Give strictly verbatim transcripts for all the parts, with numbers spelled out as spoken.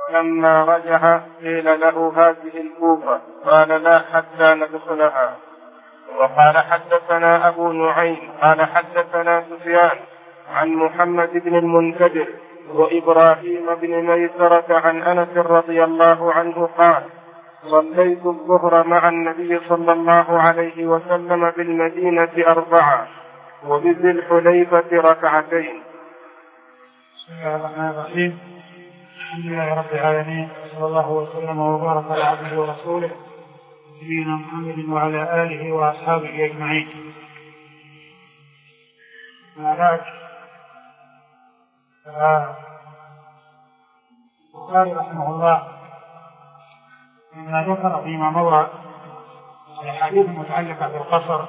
لما رجع قيل له هذه الكوفة قال لا حتى ندخلها. وقال حدثنا أبو نعيم قال حدثنا سفيان عن محمد بن المنكدر وإبراهيم بن ميسرة عن أنس رضي الله عنه قال صليت الظهر مع النبي صلى الله عليه وسلم بالمدينة أربعة وبذي الحليفة ركعتين. بسم الله الرحمن الرحيم. الحمد لله رب العالمين، صلى الله وسلم وبارك على عبده ورسوله نبينا محمد وعلى آله وأصحابه أجمعين. ما بعد، البخاري رحمه الله مما ذكر فيما مضى الأحاديث المتعلقة بالقصر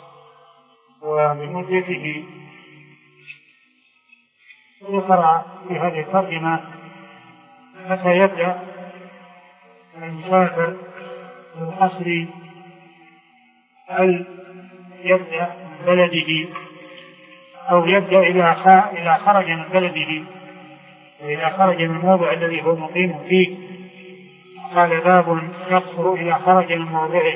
وبمدته، ذكر في هذه الترجمة متى يبدأ المسافر بالقصر، هل يبدأ من بلده أو يبدأ إذا خرج من بلده وإذا خرج من الموضع الذي هو مقيم فيه. قال باب يقصر إذا خرج من موضعه.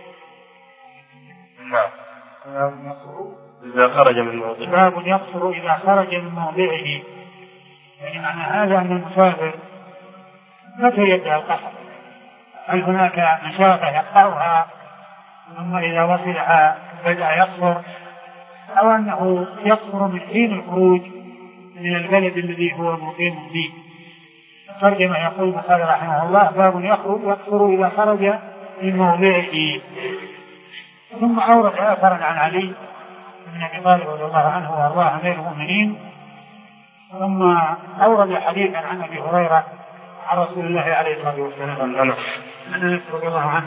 إذا خرج من موضعه باب يقصر إذا خرج من موضعه، يعني معنى هذا أن المسافر متى يبدأ القصر؟ هل هناك مسافة يقطعها ثم إذا وصلها بدأ يقصر، أو أنه يقصر من حين الخروج من البلد الذي هو مقيم فيه؟ ترجمة يقول البخاري رحمه الله باب يقصر إذا خرج من موضعه. ثم أورد آخرا عن علي بن أبي طالب رضي الله عنه وأرضاه أمير المؤمنين، ثم أورد حديثا عن أبي هريرة عن رسول الله عليه الصلاة والسلام عن أنس رضي الله عنه.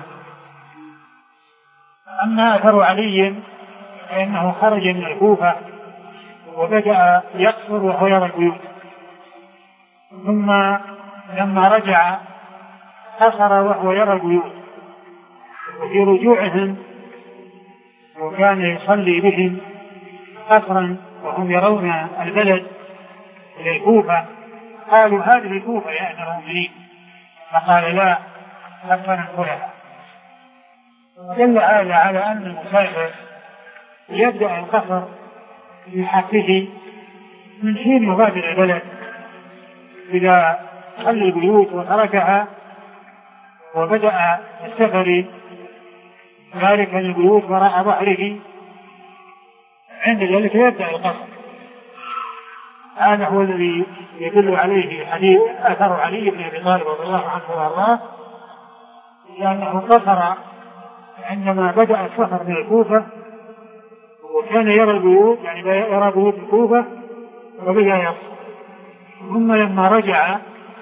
أما أثر علي فإنه خرج من الكوفة وبدأ يقصر وهو يرى البيوت، ثم لما رجع قصر وهو يرى البيوت. وفي رجوعهم وكان يصلي بهم قصرا وهم يرون البلد إلى الكوفة، قالوا هذه الكوفة يا أمير المؤمنين، فقال لا حتى ندخلها. دل هذا على أن المسافر يبدأ القصر في حقه من حين يغادر البلد، إذا خلى البيوت وتركها وبدأ السفر ذلك البيوت وراء ظهره، عند ذلك يبدأ القصر. هذا هو الذي يدل عليه حديث أثر علي بن أبي طالب رضي الله عنه وأرضاه، لأنه قصر عندما بدأ السفر من الكوفة وكان يرى البيوت، يعني يرى بيوت الكوفة وبدأ يقصر. ثم لما رجع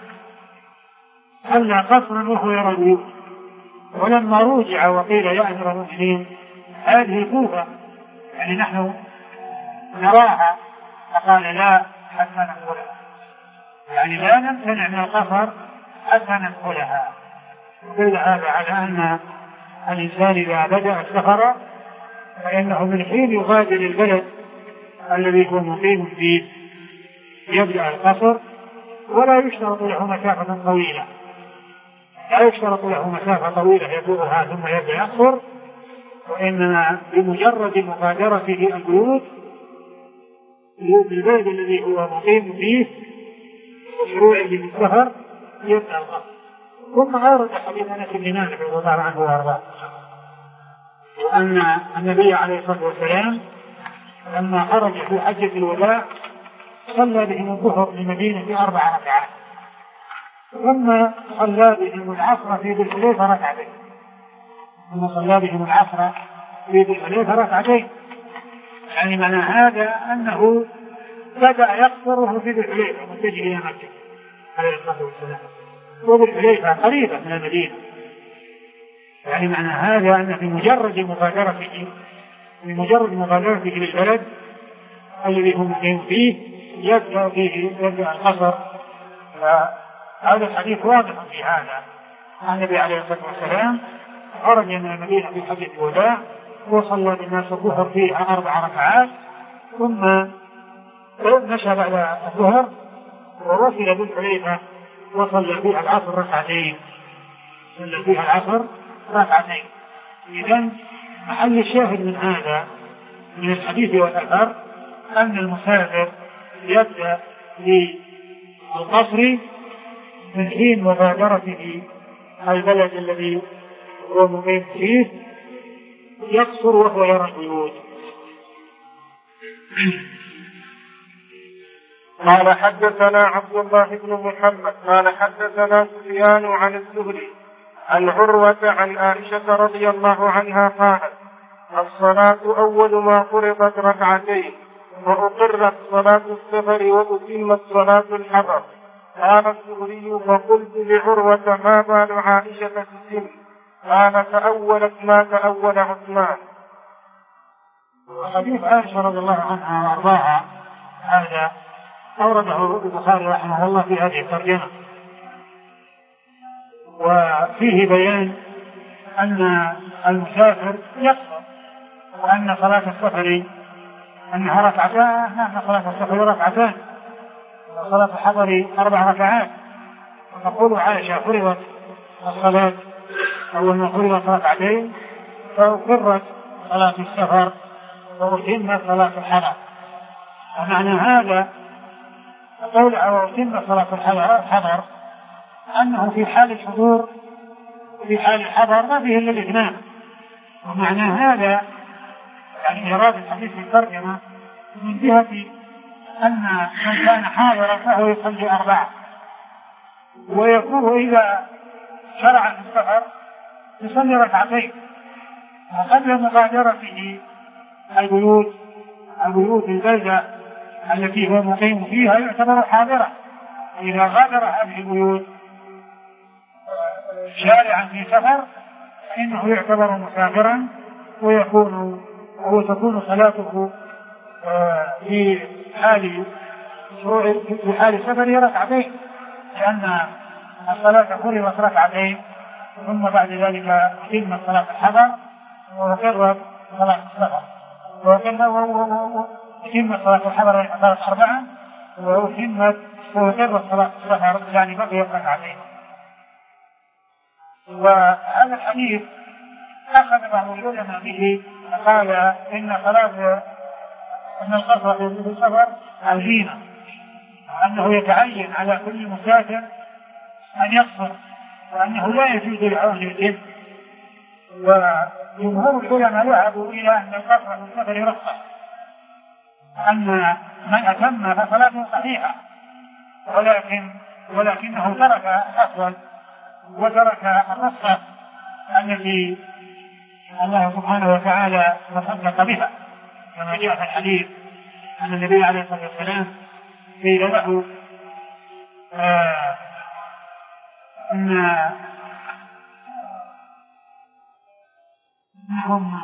خلى قصرا وهو يرى البيوت، ولما رجع وقيل يا أمير المؤمنين هذه الكوفة يعني نحن نراها، فقال لا حتى ندخلها، يعني لا نمتنع من القصر حتى ندخلها. دل هذا على أن الإنسان إذا بدأ السفر فإنه من حين يغادر البلد الذي هو مقيم فيه يبدأ القصر، ولا يشترط له مسافة طويلة، لا يشترط له مسافة طويلة يدورها ثم يبدأ يقصر، وإنما بمجرد مغادرته البيوت بالبلد الذي هو مقيم فيه وشروعه بالسفر يبدأ القصر. ثم أورد حديث أنس بن مالك رضي الله عنه وأرضاه أن النبي عليه الصلاة والسلام لما خرج في حجة الوداع صلى بهم الظهر بالمدينة أربع ركعات، ثم صلى بهم العصر في ذي الحليفة ركعتين ثم صلى بهم العصر في ذي الحليفة ركعتين يعني معنى هذا أنه بدأ يقصره في ذي الحليفة متجه إلى مكة عليه الصلاة والسلام، وذي الحليفة قريبة من المدينة، يعني معنى هذا أن في مجرد مغادرته في مجرد مغادرته للبلد الذي هم مقيم فيه يبدأ فيه يبدأ القصر. هذا الحديث واضح في هذا. النبي عليه الصلاة والسلام خرج من المدينة في حجة الوداع وصلى بالناس الظهر فيها أربع ركعات، ثم مشى بعد الظهر ووصل بالحليفة وصلى فيها العصر ركعتين صلى فيها العصر ركعتين. إذن محل الشاهد من هذا من الحديث والأثر أن المسافر يبدأ بالقصر من حين مغادرته البلد الذي هو مقيم فيه، يقصر وهو يرى البيوت. قال حدثنا عبد الله بن محمد قال حدثنا سفيان عن الزهري عن عروة عن عائشة رضي الله عنها قالت: الصلاة أول ما فرضت ركعتين وأقرت صلاة السفر وأتمت صلاة الحضر. قال الزهري: فقلت لعروة: ما بال عائشة تتم؟ قال: تأولت ما تأول عثمان. حديث عائشة رضي الله عنها وأرضاها هذا أورده البخاري رحمه الله في هذه الترجمة، وفيه بيان أن المسافر يقصر، وأن صلاة السفر أنها ركعتان، أن صلاة السفر ركعتان، وصلاة الحضر أربع ركعات. وتقول عائشة: فرضت الصلاة أول ما فرضت ركعتين فأقرت صلاة السفر وأتمت صلاة الحضر. ومعنى هذا قول وأتم صلاة الحضر أنه في حال الحضور في حال الحضر ما فيه إلا الاثنان. ومعنى هذا يعني إرادة الحديث في الترجمة من جهة أن من كان حاضرا فهو يصلي أربعة، ويكون إذا شرع في السفر يصلي ركعتين. وقبل مغادرته البيوت البيوت البلدة التي هو مقيم فيها يعتبر حاضرا. إذا غادر هذه البيوت شارعا في سفر فإنه يعتبر مسافرا، ويكون وتكون صلاته في حال في حال السفر ركعتين، لأن الصلاة فرضت ركعتين ثم بعد ذلك أتمت صلاة الحضر وقرت صلاة السفر، وأتمت صلاة الحضر صلاة أربعة وأتمت وقرت صلاة السفر يعني بقي ركعتين. وهذا الحديث أخذ بعض العلماء به فقال إن صلاة أن القصر في السفر عزيمة، وأنه يتعين على كل مسافر أن يقصر، وأنه لا يجوز له أن يتم. وجمهور العلماء ذهبوا إلى أن القصر في السفر رخصة، أن من أتم فصلاته صحيحة، ولكن ولكنه ترك الأفضل وترك الرخصة التي الله سبحانه وتعالى تصدق بها، كما جاء في الحديث أن النبي عليه الصلاة والسلام قيل له آه أن أنهم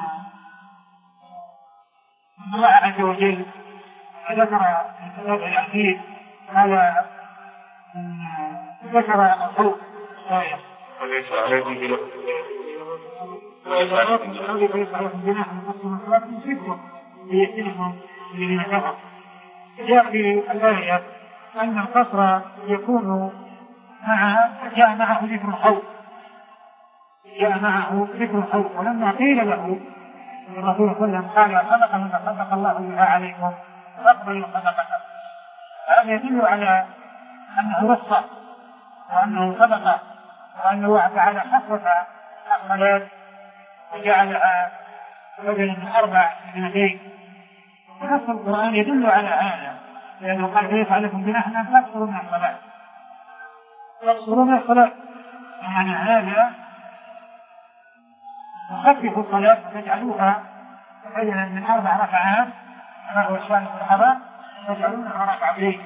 الله عز وجل ذكر في كتاب الحديث هذا ذكر الخوف آية وليس عليه جاء في الآية أن القصر يكون مع جاء معه ذكر الخوف جاء معه ذكر الخوف ولما قيل له الرسول صلى الله عليه وسلم قال: صدق من صدق الله بها عليكم فاقبلوا صدقته. هذا يدل على أنه رخصة وأنه صدقة، وأنه وعد على حفظة الصلاة وجعلها بدلا من أربع اثنتين. ونص القرآن يدل على هذا، لأنه قال: ليس عليكم جناح أن تقصروا من الصلاة تقصروا من الصلاة. ومعنى هذا تخففوا الصلاة وتجعلوها بدلا من أربع ركعات كما هو الشأن في الصلاة وتجعلونها ركعتين.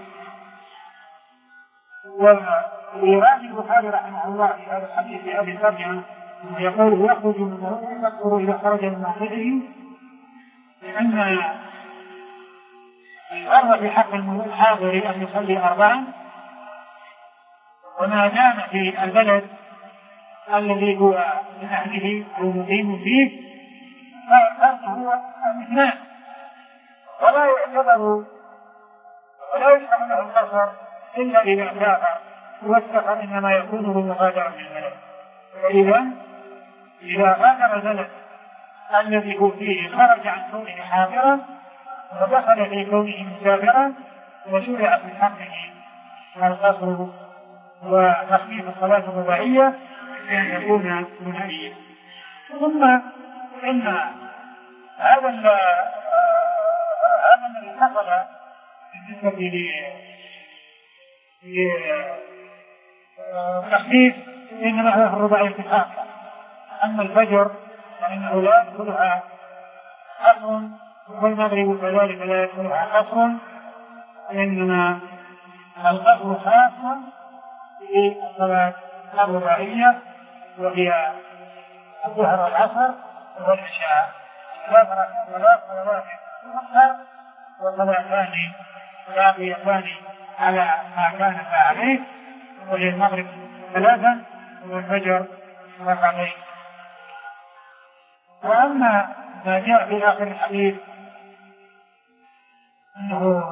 وإيراد البخاري رحمه الله في هذا الحديث في هذه الترجمة يقول: يخرج من يذكر إذا خرج من موضعه، لأن الأمر في حق الحاضر أن يصلي أربعا، وما دام في البلد الذي هو من أهله ومقيم فيه فالأمر هو الاثنان، ولا يعتبر ولا يشرع له القصر إلا إذا سافر والسفر إنما يكون بالمغادرة من البلد. وإذا إذا غادر البلد الذي هو فيه خرج عن كونه حاضرا ودخل في كونه مسافرا وشرع في حقه القصر وتخفيف الصلاة الرباعية بأن يكون منهيا. ثم إن هذا هذا الذي حصل بالنسبة للتخفيف إنما هو الرباعية الخاصة. أما الفجر فإنه لا يدخلها قصر والمغرب كذلك لا يدخلها قصر، إنما القصر خاص في الصلاة الرباعية وهي الظهر والعصر والعشاء، ثلاث صلوات مطلق وصلاتان باقيتان على ما كانت عليه، وهي المغرب ثلاثا والفجر ركعتين. وأما ما جاء في آخر الحديث أنه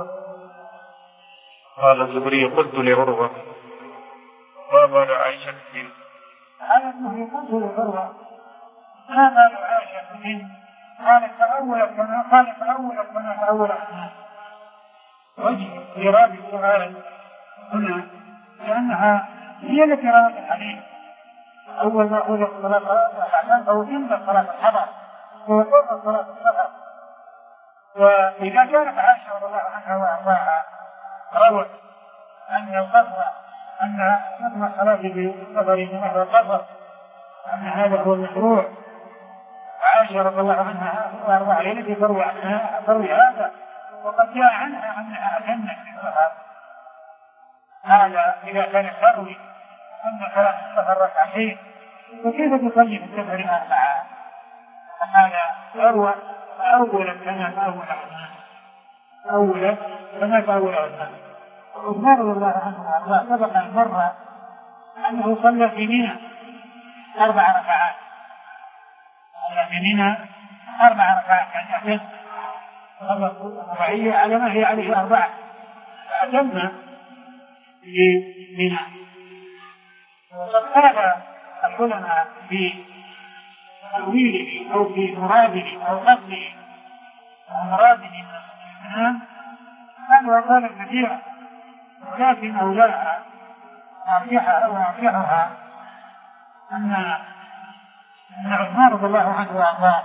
قال الزهري قلت لعروة ما بال عائشة فيه، على أنه قلت لعروة ما بال عائشة فيه، قالت تأولت كما قالت تأولت كما تأول عثمان. وجه إيراد السؤال هنا لأنها هي التي روت الحديث أول ما أولت صلاة الأعمال أو إن صلاة الحضر وقرب صلاة السفر. وإذا كانت عائشة رضي الله عنها وأرضاها روت أن القصر أن حكم الصلاة بالسفر نحو القصر أن هذا هو المشروع، عائشة رضي الله عنها وأرضاها التي تروي عنها تروي هذا، وقد جاء عنها أنها أجنت في السفر. هذا إذا كانت تروي أن صلاة السفر ركعتين فكيف تصلي في السفر أربعة؟ هذا أروى أولا كما تأول عثمان، أولا كما تأول عثمان. عثمان رضي الله عنه وأرضاه سبق مرة أنه صلى في منى أربع ركعات، صلى في منى أربع ركعات يعني صلى الرباعية على ما هي عليه أربعة، فأتم في منى. وقد قال العلماء في تأويله أو في مراده أو قصده ومراده من الإسلام أنه قال كثيرا، ولكن أولاها أرجحها وأرجحها أن أن عثمان رضي الله عنه وأرضاه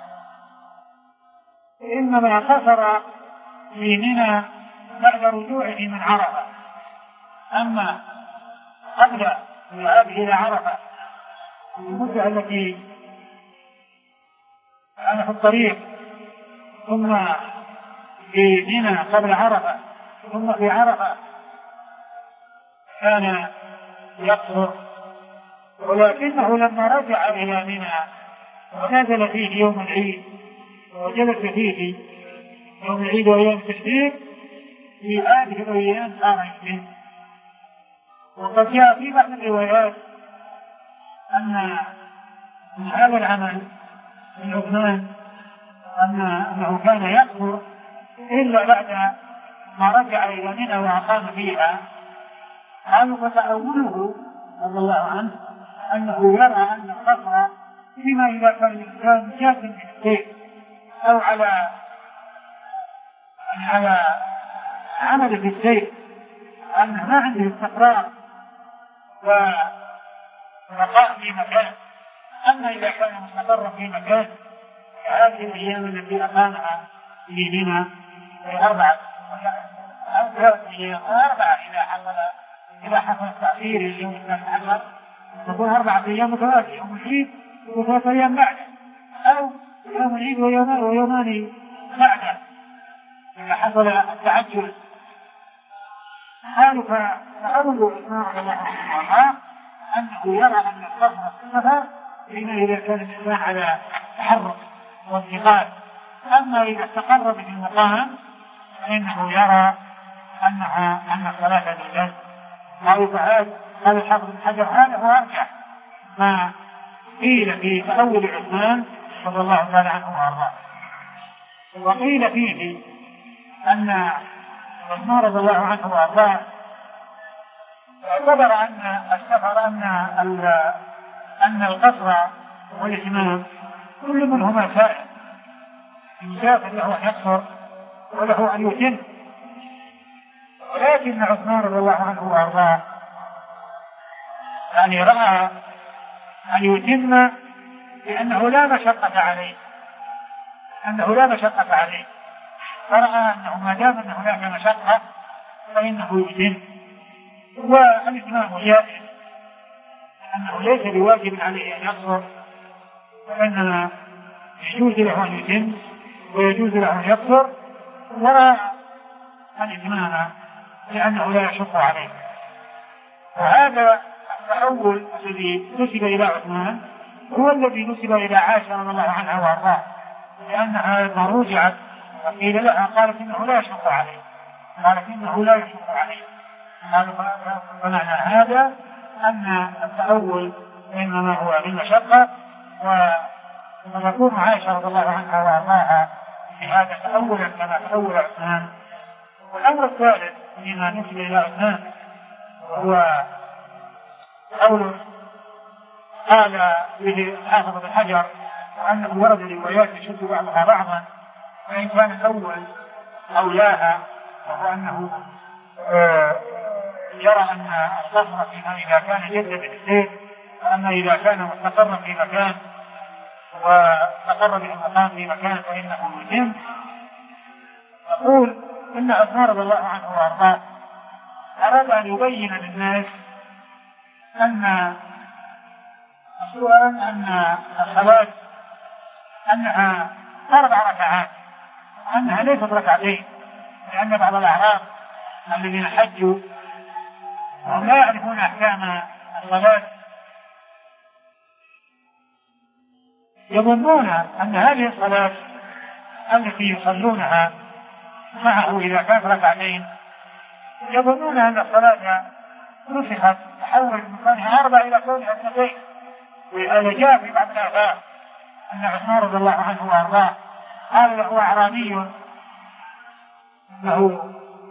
إنما قصر في منى بعد رجوعه من عرفة. أما قبل ذهابه إلى عرفة المدة التي كان في الطريق ثم في منى قبل عرفة ثم في عرفة كان يقصر، ولكنه لما رجع إلى منى ونزل فيه يوم العيد وجلس فيه يوم العيد وأيام التشريق في هذه الأيام صار يسلم. وقد جاء في بعض الروايات أن هذا العمل من عثمان أنه كان يكفر إلا بعد ما رجع إلى منى وأقام فيها. قالوا فتأوله رضي الله عنه أنه يرى أن القصر فيما إذا كان الإنسان جاثم في السيف أو على على عمل في السيف أنه ما عنده استقرار وبقاء في مكان. أما إذا كان مستقرا في مكان هذه الأيام التي أقامها في منى أربعة أو ثلاث أيام أو أربعة إذا حصل إذا حصل تأثير اليوم الثالث تكون أربعة أيام متوالية، يوم العيد وثلاث أيام بعده أو يوم العيد ويومان ويومان بعده إذا حصل التعجل. قالوا فأولوا عثمان الله عنه أنه يرى أن القصر السفر فيما إذا كان الإنسان على تحرك وانتقال. أما إذا استقر به المقام فإنه يرى أنها أن الصلاة لله. قالوا فهذا هذا الحافظ بن حجر هذا هو أرجح ما قيل في تأول عثمان رضي الله تعالى عنه وأرضاه. وقيل فيه أن عثمان رضي الله عنه وأرضاه اعتبر أن السفر أن أن القصر والإتمام كل منهما سائر، المسافر له أن يقصر وله أن يتم. ولكن عثمان رضي الله عنه وأرضاه يعني رأى أن يتم لأنه لا مشقة عليه، أنه لا مشقة عليه، فرأى أنه ما دام أن هناك مشقة فإنه يتم. والإتمام جائز لأنه ليس بواجب عليه أن يقصر، وإنما يجوز له أن يتم ويجوز له أن يقصر، ورأى الإتمام لأنه لا يشق عليه. وهذا التحول الذي نسب إلى عثمان هو الذي نسب إلى عائشة رضي الله عنها وأرضاها، لأنها لما رجعت وقيل لها قالت إنه لا يشق عليه، قالت إنه لا يشق عليه. فمعنى هذا أن التأول إنما هو بالمشقة، وتكون عائشة رضي الله عنها وأرضاها في هذا تأولا كما تأول عثمان. والأمر الثالث فيما نسب إلى عثمان وهو قول قال به حافظ بن حجر وأنه ورد روايات يشد بعضها بعضا، فإن كان الأول أولاها وهو أنه آه يرى أن القصر فيما إذا كان جدا بالسير، وأما إذا كان مستقرا في مكان واستقر به المكان في مكان فإنه يتم. يقول إن عثمان رضي الله عنه وأرضاه أراد أن يبين للناس أن سواء أن الصلاة أنها أربع ركعات، أنها ليست ركعتين، لأن بعض الأعراب الذين حجوا وهم لا يعرفون أحكام الصلاة يظنون أن هذه الصلاة التي يصلونها معه إذا كانت ركعتين يظنون أن الصلاة نسخت تحول من كونها أربع إلى كونها اثنتين. ولهذا جاء في بعض الآثار أن عثمان رضي الله عنه وأرضاه قال له أعرابي له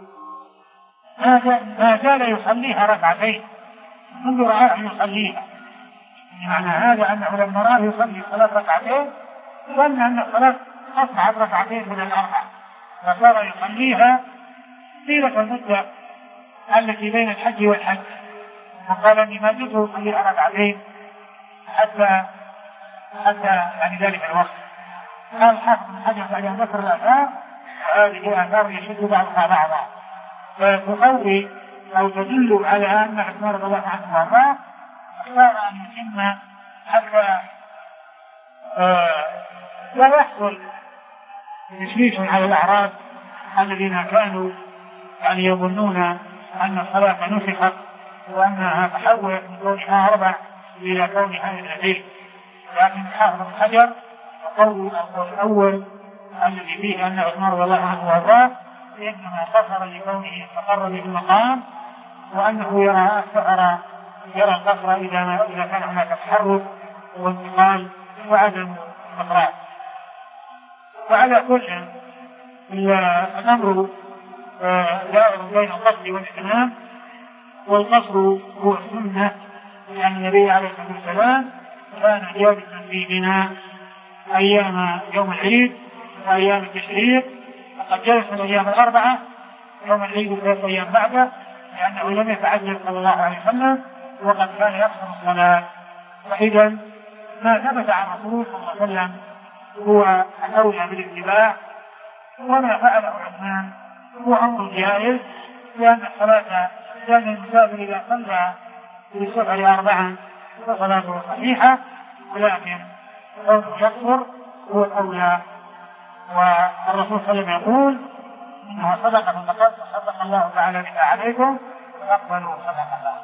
ما زال يصليها ركعتين منذ رآه يصليها، معنى هذا أنه لما رآه يصلي صلاة ركعتين ظن أن الصلاة أصبحت ركعتين من الأربع، فصار يصليها طيلة المدة التي بين الحج والحج، وقال أني ما زلت أصليها ركعتين حتى حتى يعني ذلك الوقت. قال حافظ بن حجر بعد أن ذكر الآثار وهذه آثار يشد بعضها بعضا، فتقوي أو تدل على أن عثمان رضي الله عنه وأرضاه اختار أن يتم حتى آه لا يحصل تشويش على الأعراب الذين كانوا يعني يظنون أن الصلاة نسخت وأنها تحولت من كونها أربع إلى كونها اثنتين. لكن حافظ بن حجر قول الأول الذي فيه أن عثمان رضي الله عنه وأرضاه إنما قصر لكونه استقر به المقام، وأنه يرى السفر يرى القصر إذا إذا كان هناك تحرك وانتقال وعدم استقرار. وعلى كل الأمر دائر بين القصر والإتمام، والقصر هو السنة، لأن النبي عليه الصلاة والسلام كان جالسا في بناء أيام يوم العيد وأيام التشريق، وقد جلس الأيام الأربعة يوم العيد وثلاث أيام بعده، لأنه لم يتعجل صلى الله عليه وسلم وقد كان يقصر الصلاة. فإذا ما ثبت عن رسول صلى الله عليه وسلم هو الأولى بالاتباع، وما فعله عثمان هو أمر جائز، لأن الصلاة كان المسافر إذا صلى بالسفر أربعا فصلاته صحيحة، ولكن كونه يقصر هو الأولى. والرسول صلى الله عليه وسلم يقول إنها صدقة فقد صدق الله تعالى بها عليكم فاقبلوا صدق الله.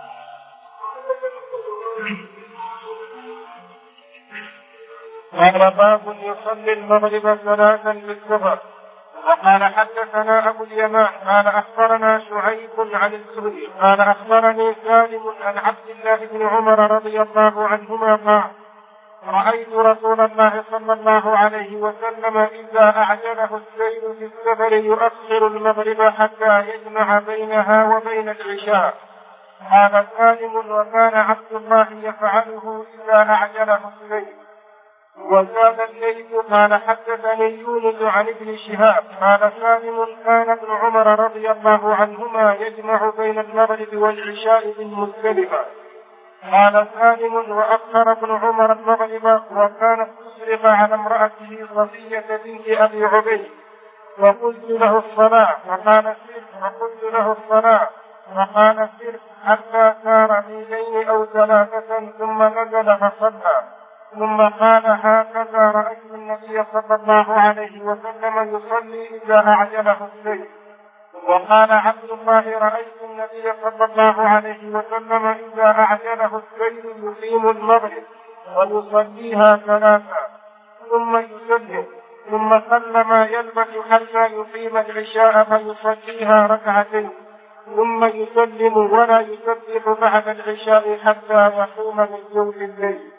قال باب يصلي المغرب ثلاثا بالسفر. وقال حدثنا أبو اليمان قال أخبرنا شعيب عن الزهري قال أخبرني سالم عن عبد الله بن عمر رضي الله عنهما قال رأيت رسول الله صلى الله عليه وسلم إذا أعجله السير في السفر يؤخر المغرب حتى يجمع بينها وبين العشاء، قال سالم: وكان عبد الله يفعله إذا أعجله الليل. وزاد الليث قال: حدثني يونس عن ابن شهاب قال سالم: كان ابن عمر رضي الله عنهما يجمع بين المغرب والعشاء بالمزدلفة. قال سالم: وأخر ابن عمر المغرب وكانت تسرق على امرأته صفية بنت أبي عبيد، وقلت له الصلاة وقال سر وقلت له الصلاة وقال سر حتى سار ميلين أو ثلاثة ثم نزل فصلى، ثم قال: هكذا رأيت النبي صلى الله عليه وسلم يصلي إذا أعجله الليل. وقال عبد الله: رأيت النبي صلى الله عليه وسلم إذا أعجله الليل يقيم المغرب ويصليها ثلاثا ثم يسلم، ثم صلى ما يلبث حتى يقيم العشاء فيصليها ركعتين ثم يسلم ولا يسبح بعد العشاء حتى يقوم من جوف الليل.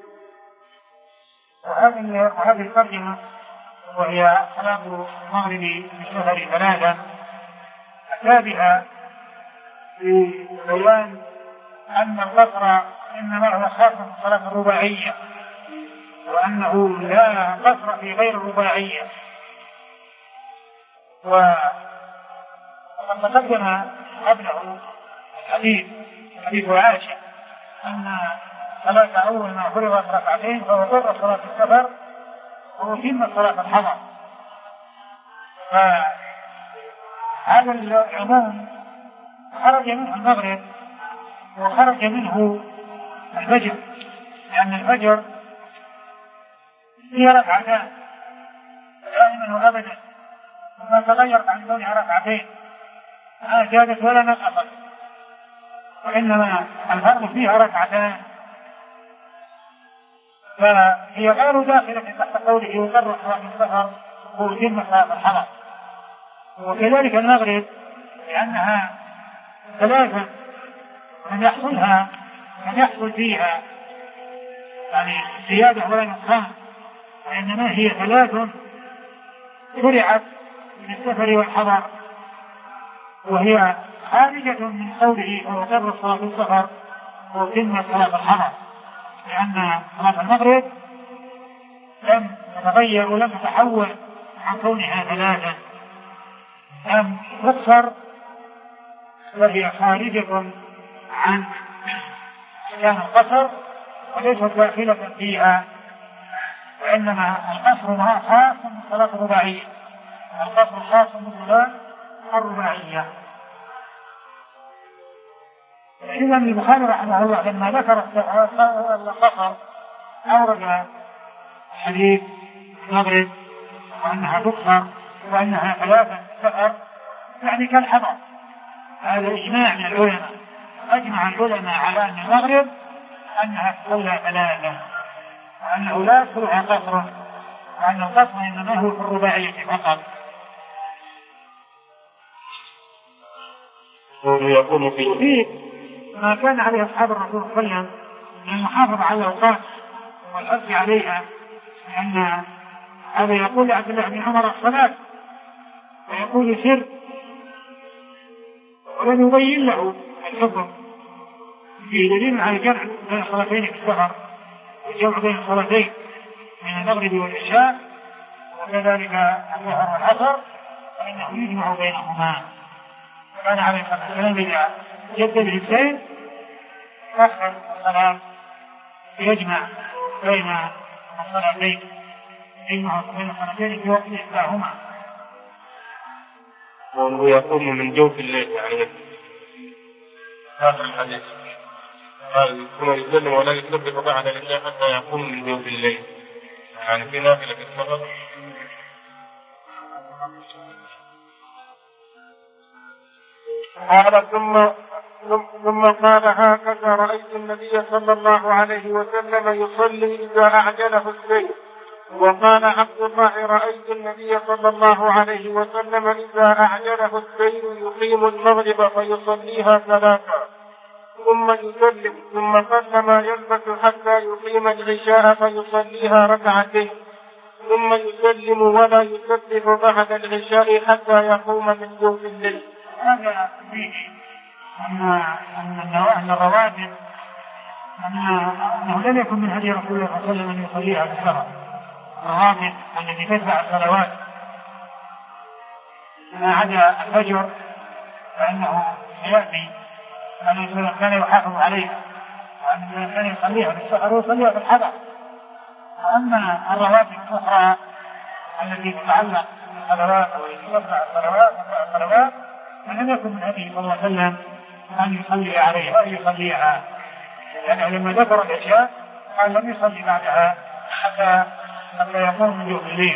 وهذه الترجمة وهي صلاة المغرب في الشهر ثلاثة أتى بها في بيان أن القصر إنما هو خاص بالصلاة الرباعية، وأنه لا قصر في غير الرباعية. وقد تقدم قبله الحديث حديث عائشة أن صلاة أول ما فرضت ركعتين فهو ضر صلاة السفر ويتم صلاة الحضر. فهذا العموم خرج منه المغرب وخرج منه الفجر، لأن الفجر هي ركعتان دائما وأبدا، وما تغير عن كونها ركعتين ما زادت ولا نقصت، وإنما الفرض فيها ركعتان، فهي غير داخلة تحت قوله يقر صلاة السفر ويتم صلاة الحضر. وكذلك المغرب لأنها ثلاثة من يحصلها من يحصل فيها يعني زيادة ولا نقصان، وإنما هي ثلاث شرعت للسفر والحضر، وهي خارجة من قوله ويقر صلاة السفر ويتم صلاة الحضر، لأن صلاة المغرب لم تتغير ولم تتحول عن كونها ثلاثة، لم تقصر وهي خارجة عن أحكام القصر وليست داخلة فيها، وإنما القصر خاص بالصلاة الرباعية، القصر خاص بالصلاة الرباعية. إذا البخاري رحمه الله لما ذكر القصر أورد حديث المغرب وأنها تقصر وأنها ثلاثة سفر يعني كالحضر. هذا إجماع من العلماء، أجمع العلماء على أن المغرب أنها تولى ثلاثة، وأنه لا يصلح قصرا، وأن القصر إنما هو في الرباعية فقط. ويكون فيه ما كان عليه أصحاب الرسول صلى الله عليه وسلم من المحافظة على الأوقات والحث عليها، لأن هذا يقول لعبد الله بن عمر الصلاة ويقول سر، ولن يبين له الحكم في دليل على الجمع بين الصلاتين في السفر، الجمع بين الصلاتين من المغرب والعشاء وكذلك الظهر والعصر فإنه يجمع بينهما. كان عليه الصلاة والسلام إذا جد به السير أخر الصلاة يجمع بين الصلاتين يجمع بين الصلاتين في وقت إحداهما. وهو يقوم من جوف الليل يعني هذا الحديث قال ثم يسلم ولا يسبح بعد العشاء حتى يقوم من جوف الليل، يعني في نافلة في السفر. قال ثم ثم قال: هكذا رأيت النبي صلى الله عليه وسلم يصلي إذا أعجله الليل. وقال عبد الله: رأيت النبي صلى الله عليه وسلم إذا أعجله الليل يقيم المغرب فيصليها ثلاثا ثم يسلم، ثم صلى ما يلبث حتى يقيم العشاء فيصليها ركعتين ثم يسلم ولا يسبح بعد العشاء حتى يقوم من جوف الليل. هذا فيه أن أن الرواتب أنه لم يكن من هدي رسول الله صلى الله عليه وسلم أن يصليها في السفر. الرواتب التي تتبع الصلوات ما عدا الفجر فإنه يأتي أن كان يحافظ عليها وأن كان يصليها في السفر ويصليها في الحضر. أما الرواتب الأخرى التي تتعلق بالصلوات أو تتبع الصلوات الصلوات فلم يكن من هديه صلى الله عليه وسلم أن يصلي عليها أو يصليها، لأنه يعني لما ذكر الأشياء قال لم يصلي بعدها حتى حتى يقوم من جوف الليل.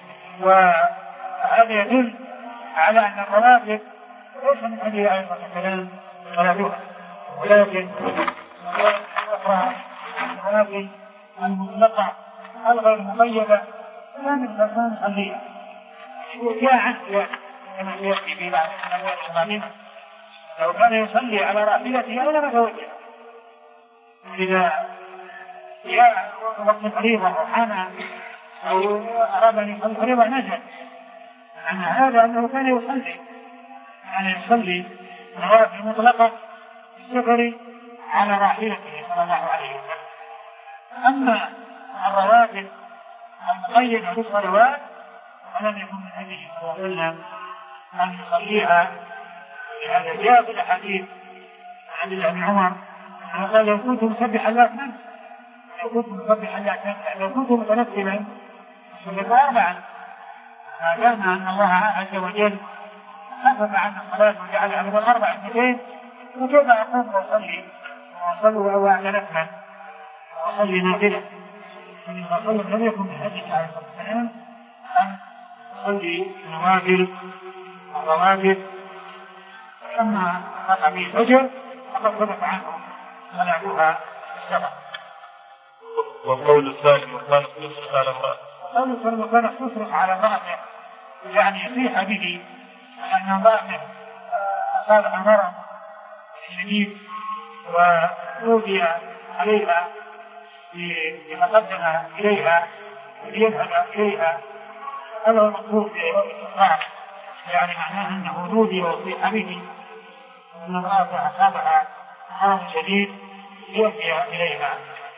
وهذا يدل على أن الرواتب ليس من هديه عليه الصلاة والسلام صلاتها، ولكن الأخرى الرواتب المطلقة الغير مقيدة لا من يصليها. وجاء عنه كما يأتي في بعض الأبواب القادمة لو كان يصلي على راحلته أو لم يتوجه إذا جاء وقت الفريضة أو حان أو أراد أن يصلي الفريضة نزل. معنى هذا أنه كان يصلي كان يصلي رواتب مطلقة في السفر على راحلته صلى الله عليه وسلم. أما الرواتب المقيدة بالصلوات فلم يكن من هديه صلى الله عليه وسلم أن يصليها. لهذا جاء في الحديث عن ابن عمر قال لو كنت مسبحا لا أتمنى لو كنت مسبحا لا أتمنى لو كنت متنفلا صليت أربعا. ما دام أن الله عز وجل خفف عنا الصلاة وجعلها من الأربع اثنتين وكيف أقوم وأصلي وأصلي وأعلى نفلا وأصلي نافلة. فالرسول لم يكن من هديه عليه الصلاة والسلام أن يصلي النوافل الرواتب. أما ركعتي الفجر فقد ثبت عنه صلاتها السبع. والقول الثاني وكان تصرخ على امرأته. القول الثاني وكان تصرخ على امرأته يعني يصيح به أن امرأته أصابها مرض شديد وأودي عليها ليتقدم إليها ليذهب إليها. هذا هو المطلوب في الاستقرار، يعني معناه أنه نودي وصيح به أن امرأة أصابها مرض شديد ليأتي إليها.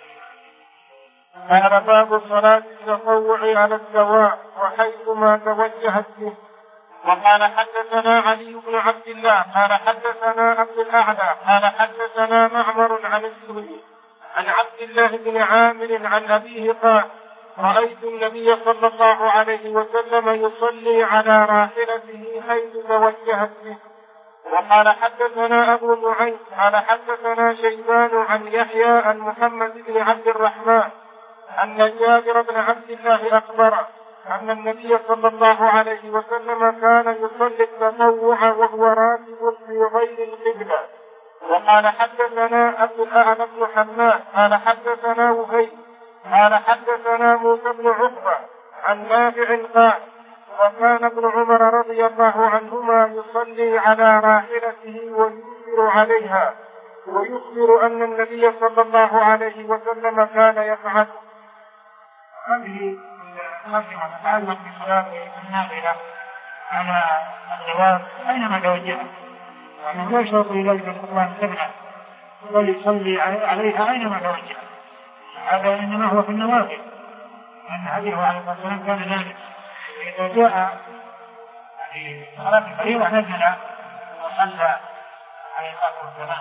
هذا باب صلاة التطوع على الدواء وحيثما توجهت به. وقال حدثنا علي بن عبد الله قال حدثنا عبد الأعلى قال حدثنا معمر عن الزهري عن عبد الله بن عامر عن أبيه قال رأيت النبي صلى الله عليه وسلم يصلي على راحلته حيث توجهت به. وقال حدثنا أبو نعيم قال حدثنا شيبان عن يحيى عن محمد بن عبد الرحمن أن جابر بن عبد الله أخبر أن النبي صلى الله عليه وسلم كان يصلي التطوع وهو راكب في غير القبلة. وقال حدثنا أبو الأعلى بن حماد قال حدثنا وهيب قال حدثنا موسى بن عقبة عن نافع قال وكان ابن عمر رضي الله عنهما يصلي على راحلته ويسير عليها ويخبر أن النبي صلى الله عليه وسلم كان يفعل. هذه النافعة تتعلق بصلاة النافلة على الجواب أينما توجه، يعني لا يشرط لذلك القرآن سبعة بل يصلي عليها أينما توجه. هذا إنما هو في النوافل، لأن هديه عليه الصلاة والسلام كان ذلك. إذا جاء في صلاة الفريضة نزل وصلى عليه الصلاة والسلام.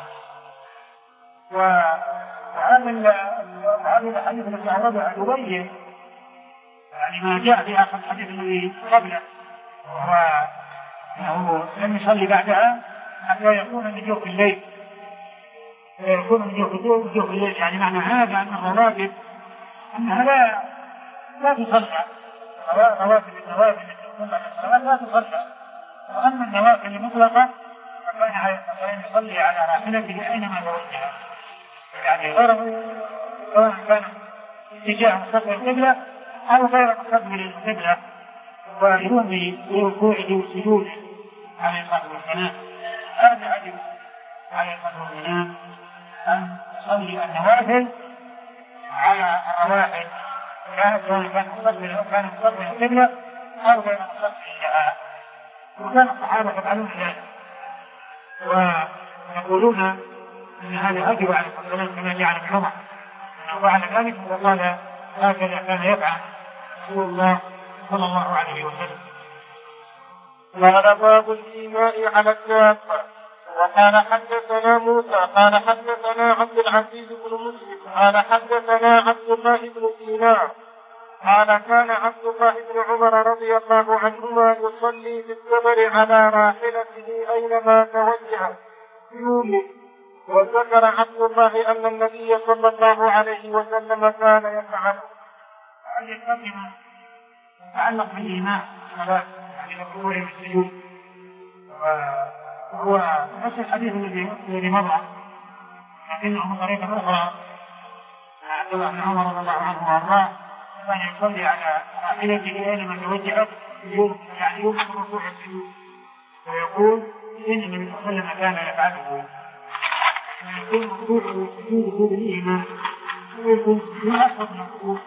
وهذه الحديث التي عرضها يبين يعني ما جاء في آخر الحديث الذي قبله، وهو أنه لم يصلي بعدها حتى يكون من جوف الليل يكون من جوف الليل. يعني معنى هذا أن الرواتب أنها لا لا تصلى، رواتب النوافل لا تصلى. وأما النوافل المطلقة فكان يصلي على راحلته أينما توجه، يعني غير سواء كان اتجاه مستقبل القبلة أو غير مستقبل القبلة، ويومي بركوعه وسجوده عليه الصلاة والسلام. هذا أجب عليه الصلاة والسلام أن يصلي النوافل على الرواحل كانت كان مستقبل كان مستقبل القبلة أو غير مستقبل لها، وكان الصحابة يفعلون ذلك. يقولون أن هذا أجب عليه الصلاة كما جاء عن عمر أنه فعل ذلك وقال هكذا كان يفعل رسول الله صلى الله عليه وسلم. قال باب الإيماء على الدابة. وقال حدثنا موسى قال حدثنا عبد العزيز بن مسلم قال حدثنا عبد الله بن دينار قال كان عبد الله بن عمر رضي الله عنهما يصلي في السفر على راحلته أينما توجه يومئ. وذكر عبد الله أن النبي صلى الله عليه وسلم كان يفعله. هذه الترجمة تتعلق بالإيمان الصلاة يعني الركوع والسجود، وهو نفس الحديث الذي الذي مر لكنه من طريقة أخرى. عبد الله بن عمر رضي الله عنه وأرضاه كان يصلي على راحلته أينما توجهت يوم يعني يوم الركوع والسجود، ويقول إن النبي صلى الله عليه وسلم كان يفعله. ويكون الركوع والسجود بالإيمان ويكون لا أكثر من الركوع.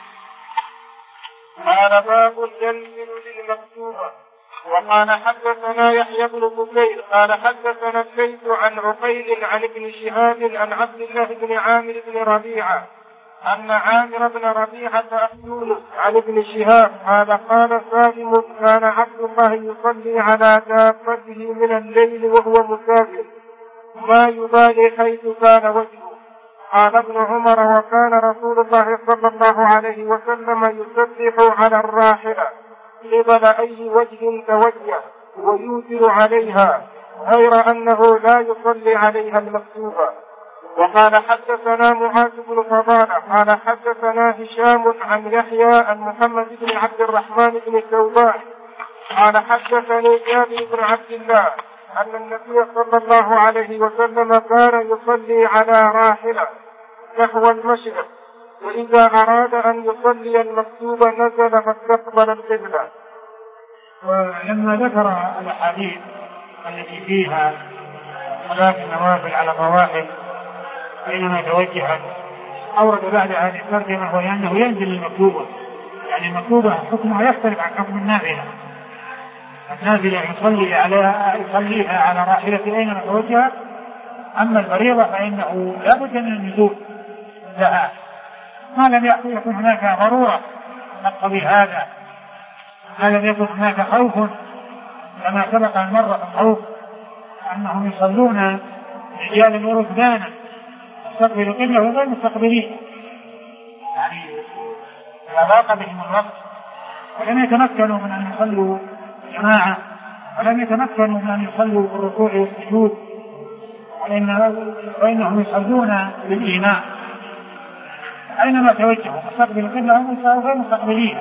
قال باب الجنب للمكتوبة. وقال حدثنا يحيى بن بكير قال حدثنا الليث عن عقيل عن ابن شهاب عن عبد الله بن عامر بن ربيعة أن عامر بن ربيعة أخبره عن ابن شهاب قال قال سالم كان عبد الله يصلي على دابته من الليل وهو مسافر ما يبالي حيث كان وجهه. قال ابن عمر وكان رسول الله صلى الله عليه وسلم يسبح على الراحلة قبل أي وجه توجه ويوتر عليها غير أنه لا يصلي عليها المكتوبة. وقال حدثنا معاذ بن فضالة قال حدثنا هشام عن يحيى عن محمد بن عبد الرحمن بن ثوبان قال حدثني جابر بن عبد الله أن النبي صلى الله عليه وسلم كان يصلي على راحلة نحو المشرق وإذا أراد أن يصلي المكتوب نزل فاستقبل القبلة. ولما ذكر الأحاديث التي فيها صلاة النوافل على الرواحل أينما توجهت أورد بعد هذه الترجمة وهي أنه ينزل المكتوبة، يعني المكتوبة حكمها يختلف عن حكم النافلة. النافلة يصلي على يصليها على راحلة أينما توجهت، أما الفريضة فإنه لا بد من النزول لها ما لم يكن هناك ضرورة تقتضي هذا، ما لم يكن هناك خوف كما سبق المرة الخوف أنهم يصلون رجالا وركبانا يستقبل قبله وغير مستقبلين، يعني إذا ضاق بهم الوقت ولم يتمكنوا من أن يصلوا جماعة ولم يتمكنوا من أن يصلوا بالركوع والسجود وإنهم يصلون بالإيمان أينما توجهوا مستقبل قبلهم وغير مستقبلين.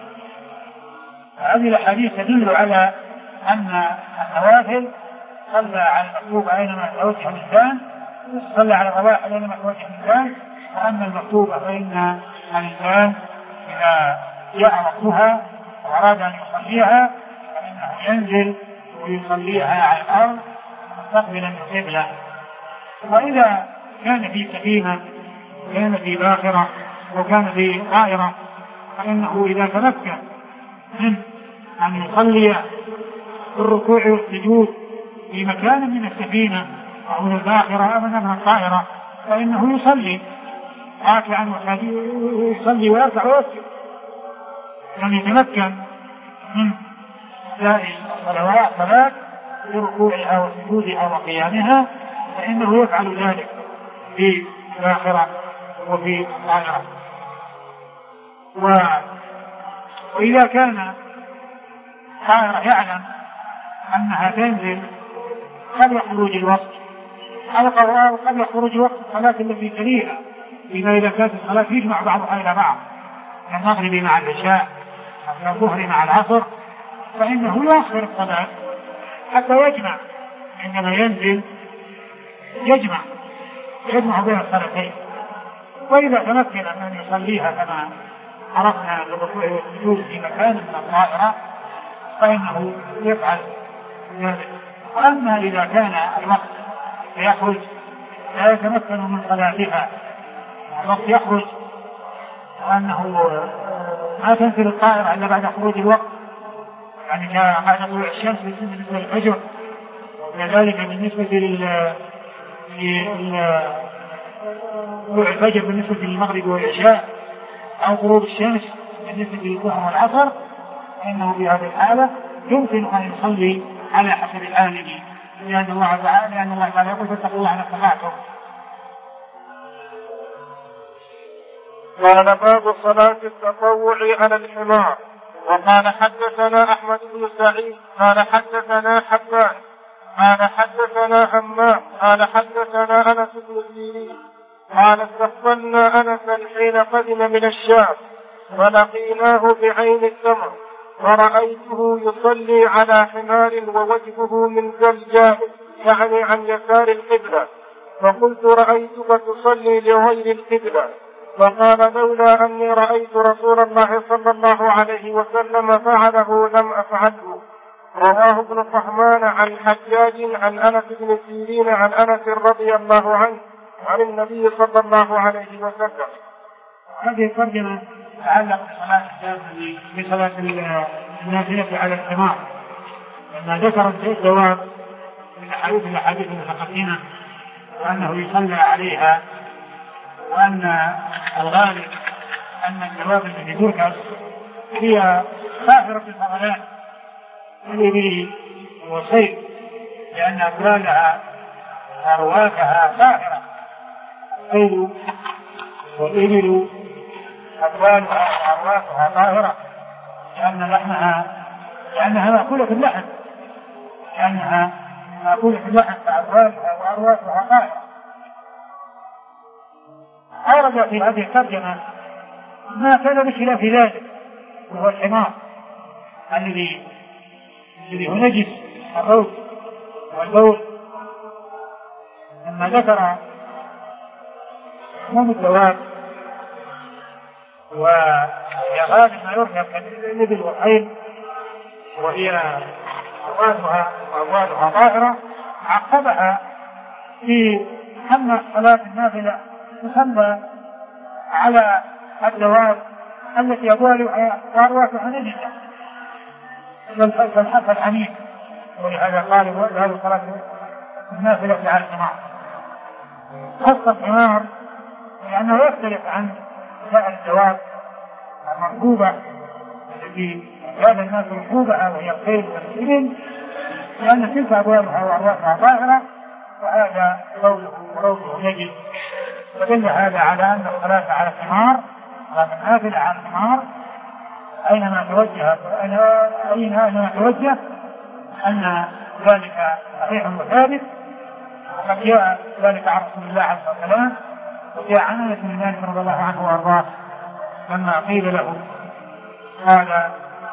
هذه الأحاديث تدل على أن النوافل صلى على المكتوب أينما توجه الإنسان، صلى على الرواحل أينما توجه الإنسان، وأما المكتوبة فإن الإنسان إذا جاء وقتها وأراد أن يصليها فإنه ينزل ويصليها على الأرض مستقبلا القبلة. وإذا كان في سفينة وكان في باخرة وكان في طائرة فإنه إذا تمكن من أن يصلي بالركوع والسجود في مكان من السفينة أو من الباخرة أو من الطائرة فإنه يصلي راكعا ويصلي ويركع ويسجد، لم يتمكن من أداء الصلوات صلاة بركوعها وسجودها وقيامها فإنه يفعل ذلك في الآخرة وفي الطائرة. و... وإذا كان الطائرة يعلم أنها تنزل قبل خروج الوقت أو قبل خروج وقت الصلاة التي تليها، بما إذا كانت الصلاة يجمع بعضها إلى بعض كالمغرب مع العشاء أو الظهر مع العصر فإنه يؤخر الصلاة حتى يجمع، عندما ينزل يجمع يجمع بين الصلاتين. وإذا تمكن من أن يصليها كما عرفنا بالركوع والسجود في مكان من الطائرة فإنه يفعل ذلك. أما إذا كان الوقت يخرج لا يتمكن من صلاتها، الوقت يخرج وأنه ما تنزل الطائرة إلا بعد خروج الوقت، يعني بعد طلوع الشمس بالنسبة للفجر، وكذلك بالنسبة طلوع الفجر بالنسبة للمغرب والعشاء أو غروب الشمس بالنسبة للظهر والعصر، فإنه في هذه الحالة يمكن أن يصلي على حسب حاله، لأن الله تعالى لأن الله تعالى يقول فاتقوا الله ما استطعتم. قال باب صلاة التطوع على الحمار. وقال حدثنا أحمد بن سعيد قال حدثنا حبان قال حدثنا همام قال حدثنا أنس بن سيرين قال استقبلنا أنسا حين قدم من الشام فلقيناه بعين التمر فرأيته يصلي على حمار ووجهه من زلجاء يعني عن يسار القبلة، فقلت رأيتك تصلي لغير القبلة، فقال لولا أني رأيت رسول الله صلى الله عليه وسلم فعله لم أفعله. رواه ابن طهمان عن حجاج عن أنس بن سيرين عن أنس رضي الله عنه عن النبي صلى الله عليه وسلم. هذه الترجمة تتعلق بصلاة النافلة على الحمار، لما ذكر الدواب من أحاديث الأحاديث المتقدمة وأنه يصلى عليها، وأن الغالب أن الدواب التي تركب هي ساخرة الفضلات الإبل والصيد، لأن أبوالها وأرواحها ساخرة، الصيد والإبل أبوالها وأرواحها طاهرة لأن لحمها لأنها مأكولة اللحم لأنها مأكولة اللحم فأبوالها وأرواحها طاهرة. أورد في هذه الترجمة ما كان بخلاف ذلك، وهو الحمار الذي الذي هو نجس الروث والبول. لما ذكر عموم الدواب وهي غالب ما يركب كالإبل والخيل وهي أبوالها وأبوالها طاهرة، عقبها في أن صلاة النافلة تصلى على الدواب التي أبوالها وأرواحها نجسة كالحف الحميد، ولهذا قال هذه صلاة النافلة على الحمار. خاصة الحمار لأنه يختلف عن سائر الدواب المركوبة التي كان الناس ركوبها وهي الخيل والإبل، لأن تلك أبوابها وأرواحها طاهرة وهذا قوله وروضه نجس. فدل هذا على أن الصلاة على الحمار صلاة النافلة على الحمار أينما توجه أينما توجه أن ذلك صحيح وثابت، وقد جاء ذلك عن رسول الله عليه الصلاة والسلام، وجاء عن أنس بن مالك رضي الله عنه وأرضاه لما قيل له قال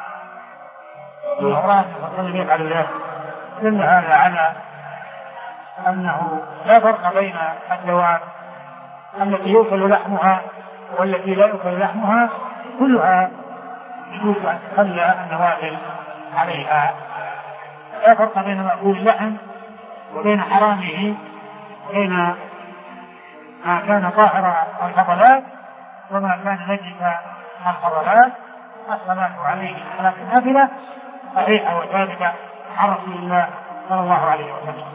الحرام فصل يفعل ذلك. دل هذا على أنه لا فرق بين الدواب التي يؤكل لحمها والتي لا يؤكل لحمها، كلها يجوز أن تصلى النوافل عليها. لا فرق بين مأكول اللحم وبين حرامه وبين ما كان طاهر الفضلات وما كان نجس الفضلات. الصلاة عليه صلاة النافلة صحيحة وثابتة عن رسول الله صلى الله عليه وسلم.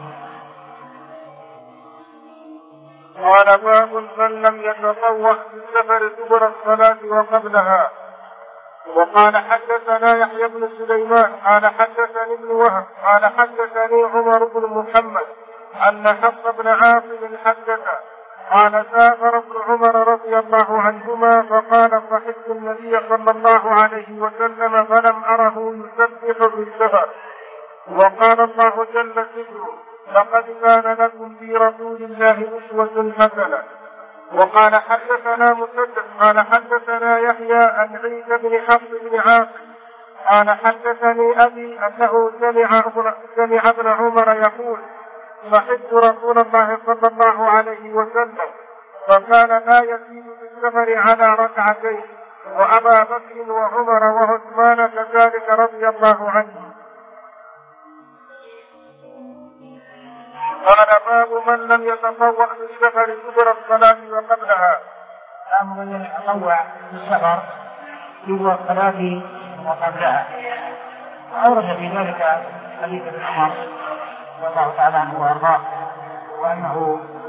قال باب من لم يتطوع في السفر دبر الصلاة وقبلها. وقال حدثنا يحيى بن سليمان قال حدثني ابن وهب قال حدثني عمر بن محمد أن حفص بن عاصم حدث قال سافر ابن عمر رضي الله عنهما فقال صحبت النبي صلى الله عليه وسلم فلم أره يسبح بالسفر، وقال الله جل ذكره لقد كان لكم في رسول الله أسوة حسنة. وقال حدثنا مسدد قال حدثنا يحيى عن عيسى بن حفص بن عاصم قال حدثني أبي أنه سمع ابن عمر يقول صحبت رسول الله صلى الله عليه وسلم فكان لا يزيد بالسفر على ركعتين، وأبا بكر وعمر وعثمان كذلك رضي الله عنهم. قال باب من لم يتطوع في السفر دبر الصلاة وقبلها. باب من لم يتطوع في السفر دبر الصلاة وقبلها. أورد في ذلك حديث ابن عمر رضي الله تعالى عنه وأرضاه، وأنه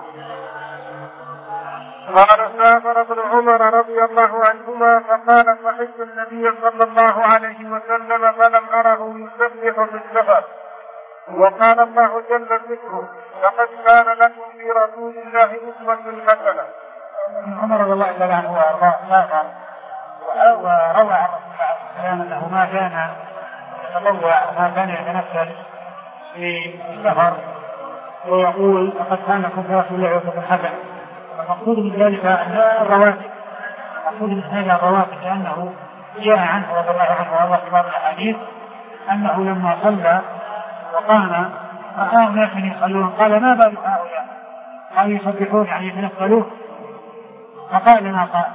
قال سافر ابن عمر رضي الله عنهما فقال صحبت النبي صلى الله عليه وسلم فلم أره يسبح في السفر. وقال الله جل ذكره لقد كان لكم في رسول الله أسوة حسنة. ابن عمر رضي الله عنه وارضاه وروى عن رسول الله صلى الله عليه وسلم انه ما كان يتطوع ما كان يتنفل في السفر ويقول لقد كان لكم في رسول الله أسوة حسنة. المقصود من ذلك ان الرواتب المقصود من هذا الرواتب لانه جاء عنه رضي الله عنه وارضاه في بعض الاحاديث انه لما صلى وقام رأى ناس يصلون قال ما بال هؤلاء قالوا يسبحون يعني يتنفلون فقال ما قال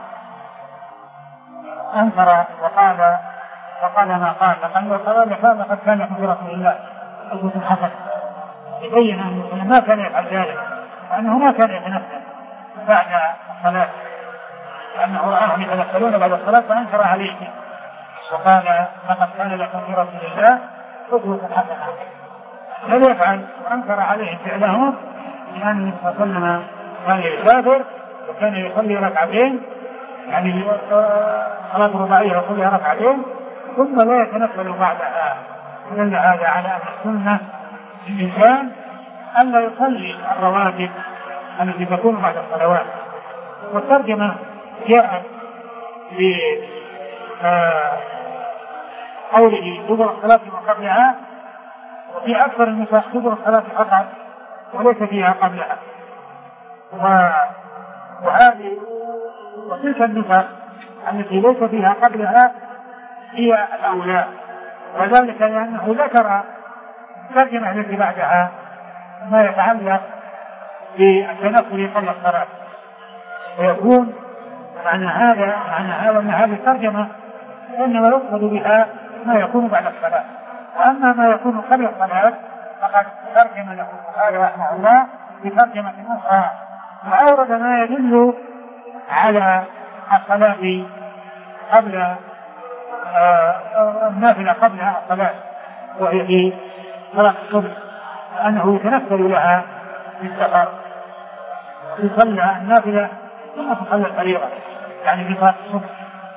أنكر وقال فقال ما قال لقد لقد كان لكم في رسول الله أسوة حسنة يبين أنه ما كان يفعل ذلك وأنه ما كان يتنفل بعد الصلاة لأنه رآهم يتنفلون بعد الصلاة فأنكر عليه وقال لقد كان لكم في رسول الله أسوة حسنة. هل يفعل وأنكر عليه فعلهم لأن النبي صلى الله عليه وسلم كان يسافر وكان يصلي ركعتين يعني صلاة رباعية يصلي ركعتين ثم لا يتنفل بعدها. دل هذا على أن السنة للإنسان ألا يصلي الرواتب التي تكون بعد الصلوات. والترجمة جاءت بقوله دبر الصلاة وقبلها وفي أكثر النساء دبر الصلاة فقط وليس فيها قبلها. وهذه وتلك النساء التي ليس فيها قبلها هي الأولى وذلك لأنه ذكر الترجمة التي بعدها ما يتعلق بالتنفل قبل الصلاة ويكون معنى هذا معنى هذا أن هذه الترجمة إنما يقصد بها ما يكون بعد الصلاة. وأما ما يكون قبل الصلاة فقد ترجم له البخاري رحمه الله بترجمة أخرى وأورد ما يدل على الصلاة قبل النافلة قبل الصلاة وهي في صلاة الصبح أنه يتنفل لها في السفر يصلى النافلة ثم تصلى الفريضة يعني في صلاة الصبح.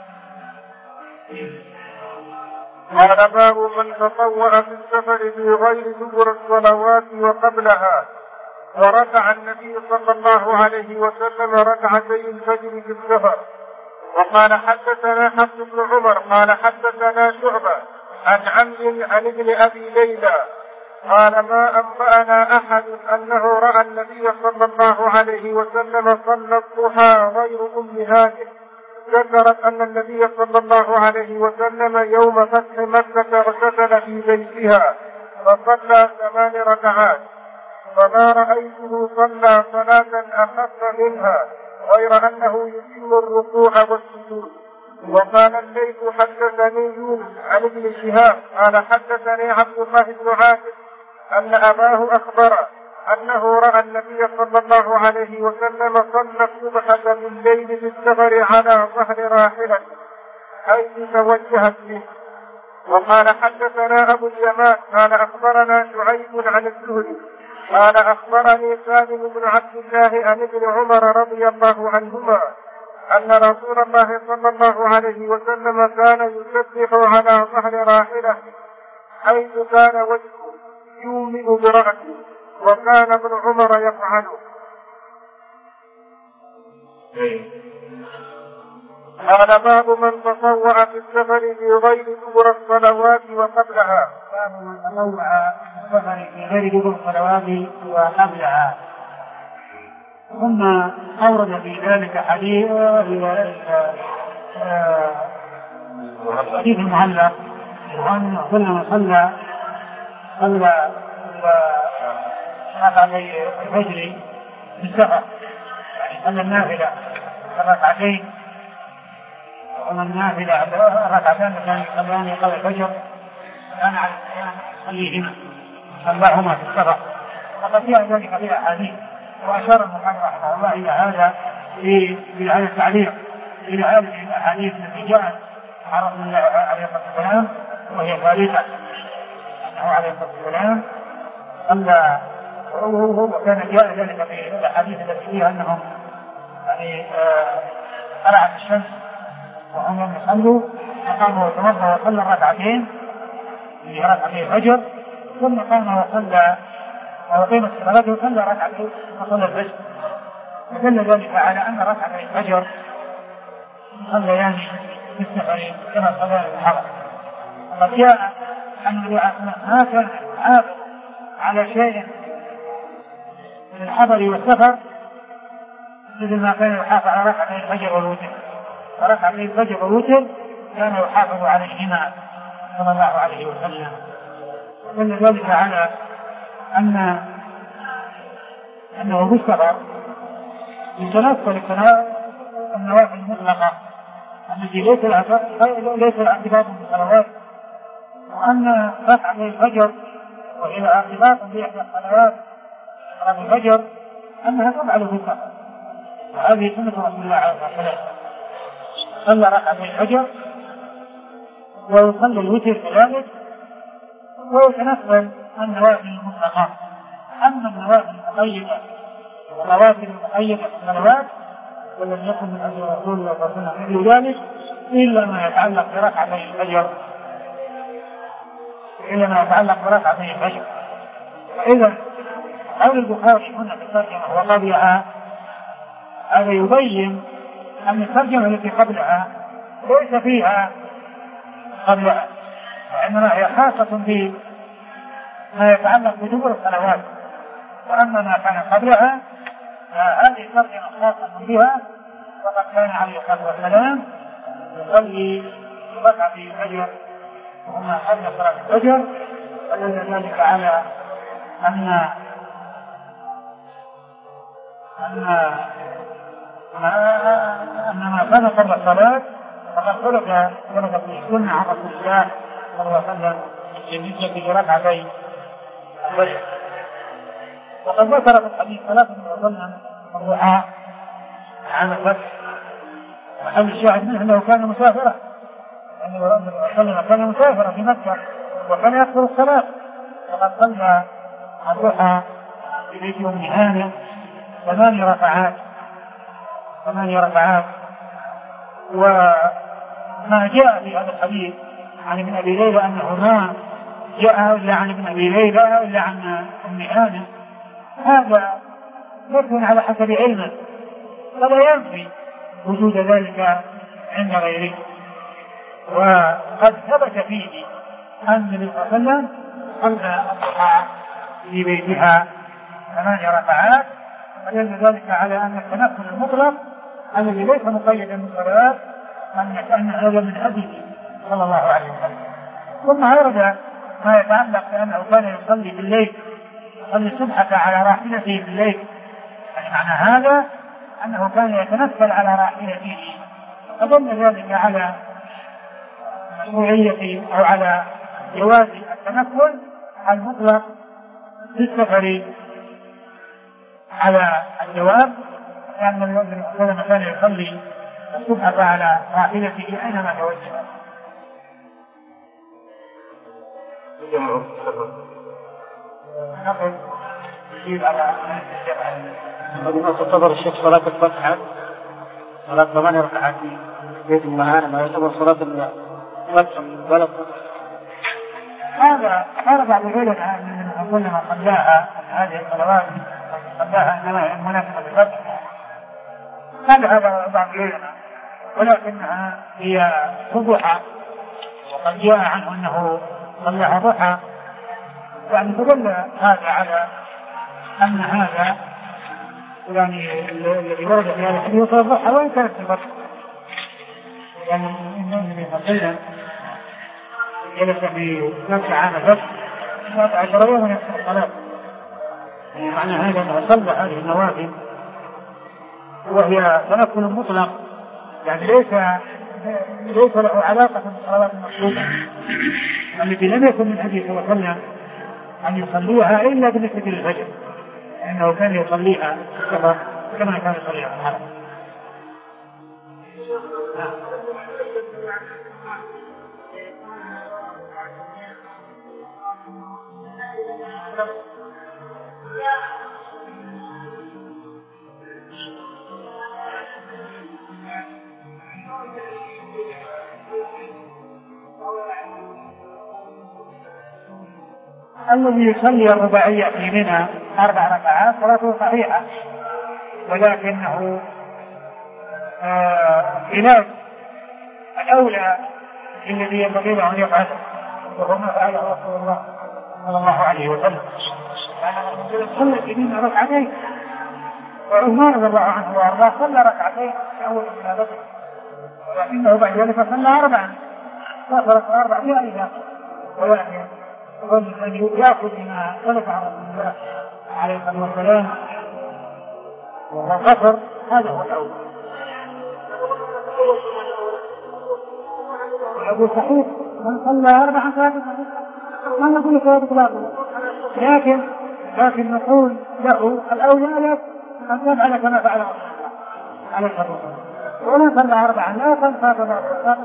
قال باب من تطوع في السفر في غير دبر الصلوات وقبلها. وركع النبي صلى الله عليه وسلم ركعتي الفجر في السفر. وقال حدثنا حفص بن عمر قال حدثنا شعبة عن عمرو عن ابن أبي ليلى قال ما أنبأنا أحد أنه رأى النبي صلى الله عليه وسلم صلى الضحى غير أم هانئ. ذكرت أن النبي صلى الله عليه وسلم يوم فتح مكة اغتسل في بيتها فصلى ثمان ركعات فما رأيته صلى صلاة أخف منها غير أنه يتم الركوع والسجود. وقال الليث حدثني يونس عن ابن شهاب قال حدثني عبد الله بن عاصم أن أباه أخبره أنه رأى النبي صلى الله عليه وسلم صلى الصبح بالليل في السفر على ظهر راحلة حيث توجهت به. وقال حدثنا أبو اليمان قال أخبرنا شعيب عن الزهري قال أخبرني سالم بن عبد الله عن ابن عمر رضي الله عنهما أن رسول الله صلى الله عليه وسلم كان يسبح على ظهر راحلة حيث كان وجهه يومئ برأسه وكان ابن عمر يفعله. قال باب من تطوع في السفر في غير دبر الصلوات وقبلها. باب من تطوع في السفر في غير دبر الصلوات وقبلها. ثم أورد في ذلك حديث حديث المعلق وأن كلما صلى صلى ركعتي الفجر في السفر يعني صلى النافلة ركعتين ومن النافلة ركعتين كان يصليان قبل الفجر كان على الصيام يصليهما صلاهما في السفر. وقد جاء ذلك في أحاديث وأشار المحمد رحمه الله إلى هذا في هذا التعليق إلى هذه الأحاديث التي جاءت عن رسول الله عليه الصلاة والسلام وهي ثابتة أنه عليه الصلاة والسلام صلى وكان جاء ذلك في الأحاديث التي فيها أنهم يعني طلعت الشمس وهم يصلوا فقام وتوضا وصلى ركعتين في ركعتي الفجر، ثم قام وصلى وقيمت الصلاة وصلى ركعتين وصلى الفجر، فدل ذلك على أن ركعتي الفجر صليان في السفر كما صلى الحضر. وقد جاء أن النبي عليه الصلاة والسلام ما كان يحافظ على شيء من الحضر والسفر مثل ما كان يحافظ على ركعتي الفجر والوتر، فركعتي الفجر والوتر كان يحافظ عليهما صلى الله عليه وسلم. دل ذلك على أن أنه في السفر يتنفل النوافل المطلقة التي ليس لها ارتباط بالصلوات، وأن ركعتي الفجر وإلى ارتباط بإحدى الصلوات صلاة الفجر أنها تفعل في السفر، وهذه سنة رسول الله عليه الصلاة والسلام. صلى ركعتي الفجر ويصلي الوتر كذلك ويتنفل النوافل المطلقة. أما النوافل المقيدة والنوافل المقيدة في الصلوات ولم يكن من أجل رسول الله صلى الله عليه وسلم ذلك إلا ما يتعلق بركعتي الفجر إلا ما يتعلق بركعتي الفجر. إذا قول البخاري هنا في الترجمة وقبلها هذا يبين أن الترجمة التي قبلها ليس فيها قبلها، وإنما هي خاصة بما يتعلق بدبر الصلوات، وأما ما كان قبلها هذه الترجمة خاصة بها. وقد كان عليه الصلاة والسلام يصلي ركعتي الفجر وما قبل صلاة الفجر، ودل ذلك على أن أن أن ما كان قبل الصلاة فقد خلق خلق في السنة عن رسول الله صلى الله عليه وسلم بالنسبة لركعتي الفجر. وقد ذكر في الحديث ثلاثة من وسلم الضحى عن الفتح، وحديث الشاهد منه أنه كان مسافرا، أنه وسلم كان مسافرا في مكة وكان يكثر الصلاة، وقد صلى الضحى في بيت أم هانئ ثماني ركعات ثماني ركعات. وما جاء في هذا الحديث عن ابن أبي ليلى أنه ما جاء إلا عن ابن أبي ليلى إلا عن أم هانئ، هذا يكون على حسب علمه، فلا ينفي وجود ذلك عند غيره. وقد ثبت فيه أن النبي صلى الله عليه وسلم صلى الضحى في بيتها ثمان ركعات، ودل ذلك على أن التنفل المطلق الذي ليس مقيدا بالصلاة أن هذا من هديه صلى الله عليه وسلم. ثم ورد ما يتعلق بأنه كان يصلي بالليل، يصلي السبحة على راحلته بالليل، يعني معنى هذا أنه كان يتنفل على راحلته، فدل ذلك على مشروعية أو على جواز التنفل المطلق في السفر على الجواب، لأن النبي صلى الله عليه وسلم كان يصلي السبحة على راحلته أينما توجه. نقل يجيب على ما تعتبر الشيخ صلاة الفتح صلاة ثمان ركعات في بيت المهانة ما يعتبر صلاة الفتح من البلد؟ هذا هذا بعض العلماء من كل ما صلاها هذه الصلوات صلاها انما مناسبة الفتح، هذا هذا بعض العلماء، ولكنها هي ضحى، وقد جاء عنه انه صلاها ضحى، يعني تدل هذا على ان هذا يعني الذي ورد في هذا الحديث الضحى وان كانت الفتح، يعني النبي صلى الله عليه وسلم جلس في مكة عام الفتح سبعة عشر يوما يكثر الصلاة، يعني معنى هذا أنه صلى هذه النوافل وهي تنفل مطلق، يعني ليس ليس له علاقة بالصلوات المطلوبة التي لم يكن من حديث صلى الله عليه وسلم أن يصليها إلا بالنسبة للفجر، لأنه كان يصليها كما كما كان يصليها في الحرم. الذي يصلي الرباعية في منى أربع ركعات صلاته صحيحة، ولكنه علاج الأولى الذي ينبغي له أن يفعله وهو ما فعله رسول الله صلى الله عليه وسلم. صلى في منى ركعتين، وعثمان رضي الله عنه وارضاه صلى ركعتين في اول منابته، ولكنه بعد ذلك صلى اربعا وصلت اربع في ايام، ولكن يظن ان ياخذ بما ثبت عن رسول الله عليه الصلاه والسلام والقصر، هذا هو الاول. ابو صحيح من صلى اربعا ثلاثه ما نقول ثلاثه ثلاثه، لكن لكن نقول له الاولى لك أن يفعل كما فعل على الشرط، ولا صلى أربعا لا تنفى كما فعل.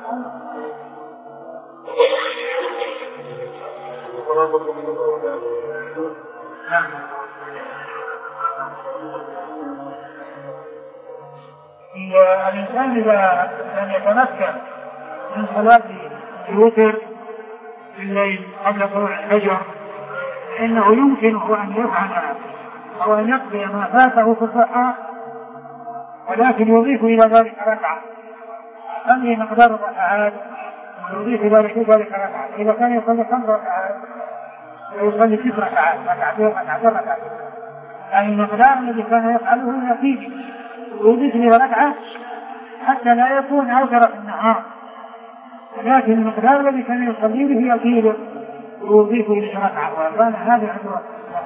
الإنسان إذا لم يتمكن من صلاة الوتر في الليل قبل طلوع الفجر إنه يمكنه أن يفعل أو أن يقضي ما فاته في الصحة، ولكن يضيف إلى ذلك ركعة. أمي مقدار الركعات يضيف إلى ذلك ركعة. إذا كان يصلي خمس ركعات ويصلي ست ركعات ركعتين ركعتين ركعتين، يعني المقدار الذي كان يفعله نتيجة ويضيف إلى ركعة حتى لا يكون أوتر في النهار، لكن المقدار الذي كان يصلي به يزيد ويضيف إلى ركعة، وكان هذا عدوى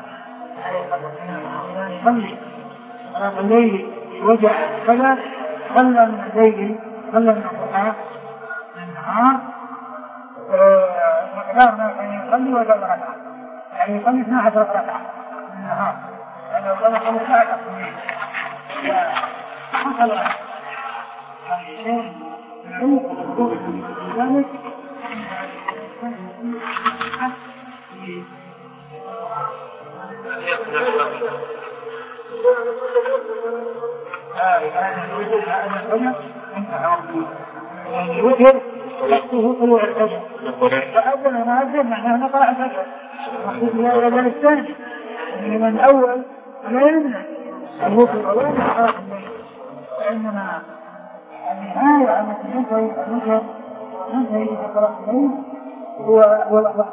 يصلي صلاة الليل وجع كذا صلى من الليل صلى من الضحى من النهار مقدار ما كان يصلي وجع ركعة، يعني يصلي اثنا عشر ركعة من النهار، لأنه صلى خمس ساعات حصل ذلك الوتر وقته طلوع الفجر، فأول ما أذن معناه نطلع الفجر وقت إلى ذلك الثاني من الأول لا يمنع الوتر ولا يمنع صلاة الليل، وإنما النهاية التي ينتهي الوتر ينتهي إلى صلاة الليل هو الوقت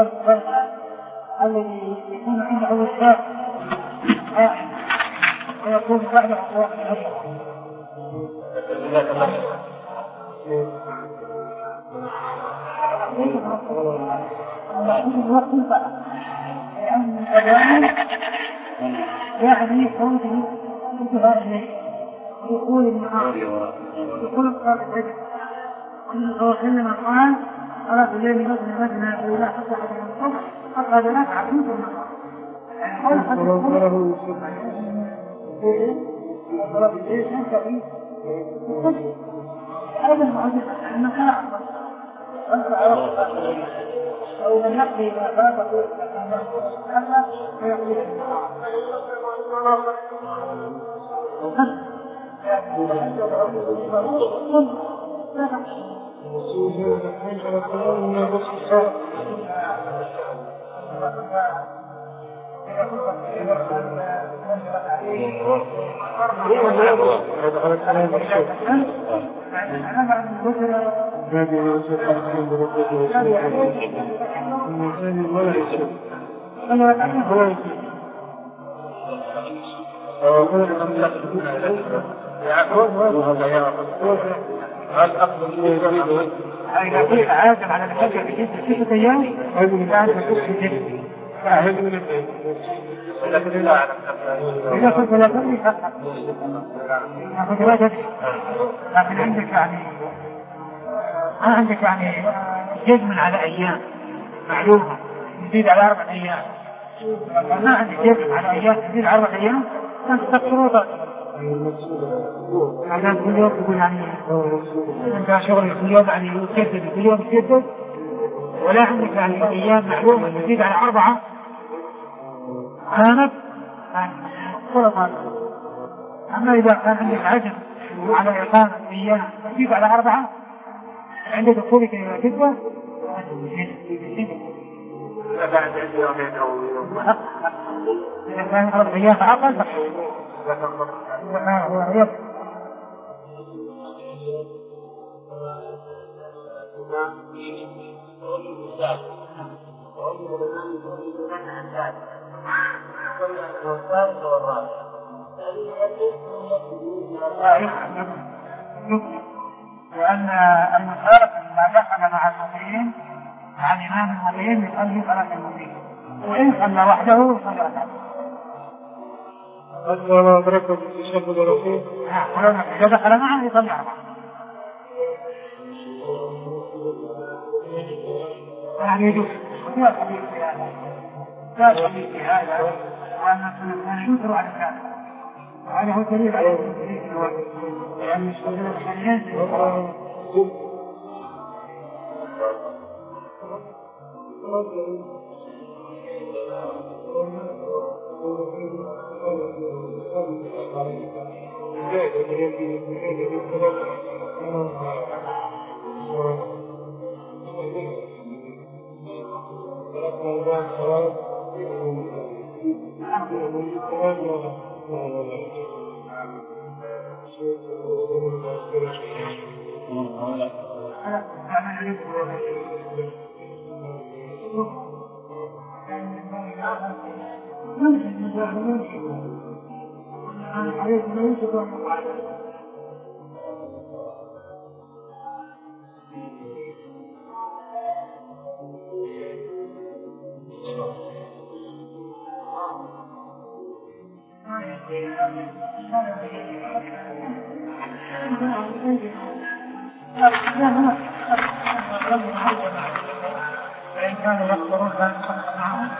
الذي يكون عنده الشاق قائم ويكون بعد أقوام الهجرة. الوقت فقط لأن الأذان يعني صوته انتهاء الليل دخول النهار دخول صلاة الفجر. وحينما قال صلاة الليل مثنى مثنى فإذا فتح من الصبح فقد ركع في النهار، يعني قول صلاة الليل صلاة الليل تنتهي بالفجر. هذا المعجزة أن كان أفضل وأنت عرفت صلاة الليل أو من يقضي ما فاته هذا فيقضي النهار. إذا كنت عازم على الحجة في جدة ستة أيام فأنت تكفي جدة فأهد من البيت. إذا كنت لا تبني فأحب كنت لا تبني، لكن عندك يعني ما عندك يعني جزم على أيام معلومة تزيد على أربع أيام، ما عندك جزم على أيام تزيد على أربع أيام أنت تقصروا عشان كل يوم تقول يعني أنت شغل كل يوم يعني يتجدد كل يوم يتجدد، ولا عندك يعني أيام معلومة تزيد على أربعة كانت فرصة. أما إذا كان عندك عجز على إقامة أيام تزيد على أربعة عند دخولك إلى جدة بعد يومين أو يوم. إذا كان أربع أيام أقل هو لأن المسافر ما دخل مع المقيم مع الإمام المقيم يصلي صلاة المقيم، وإن صلى وحده صلى ركعتين. أما ما أدركه بالتشهد الأخير إذا دخل معه يصلي أربعة. يعني يجوز لا الحديث في هذا لا الحديث في هذا وأن الثاني ينكر على الثالث، وهذا هو دليل على التدريس لأن الشهادة الحديث فإن كانوا يقدرون أن يصدق معهم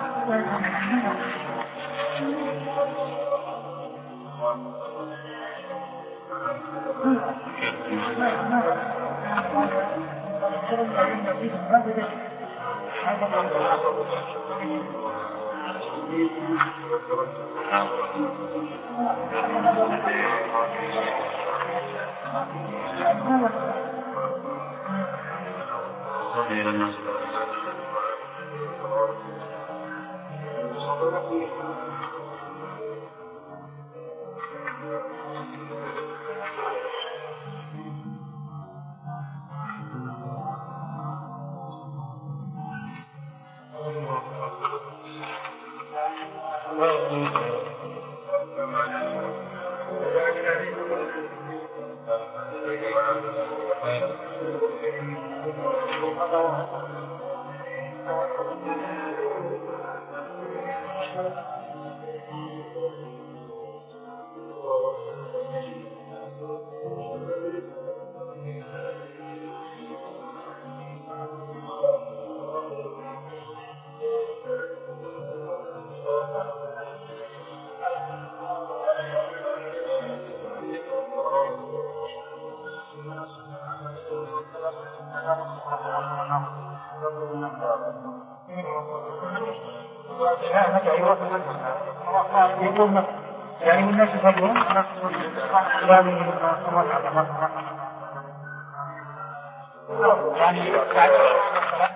يعني من الناس يفضلون يعني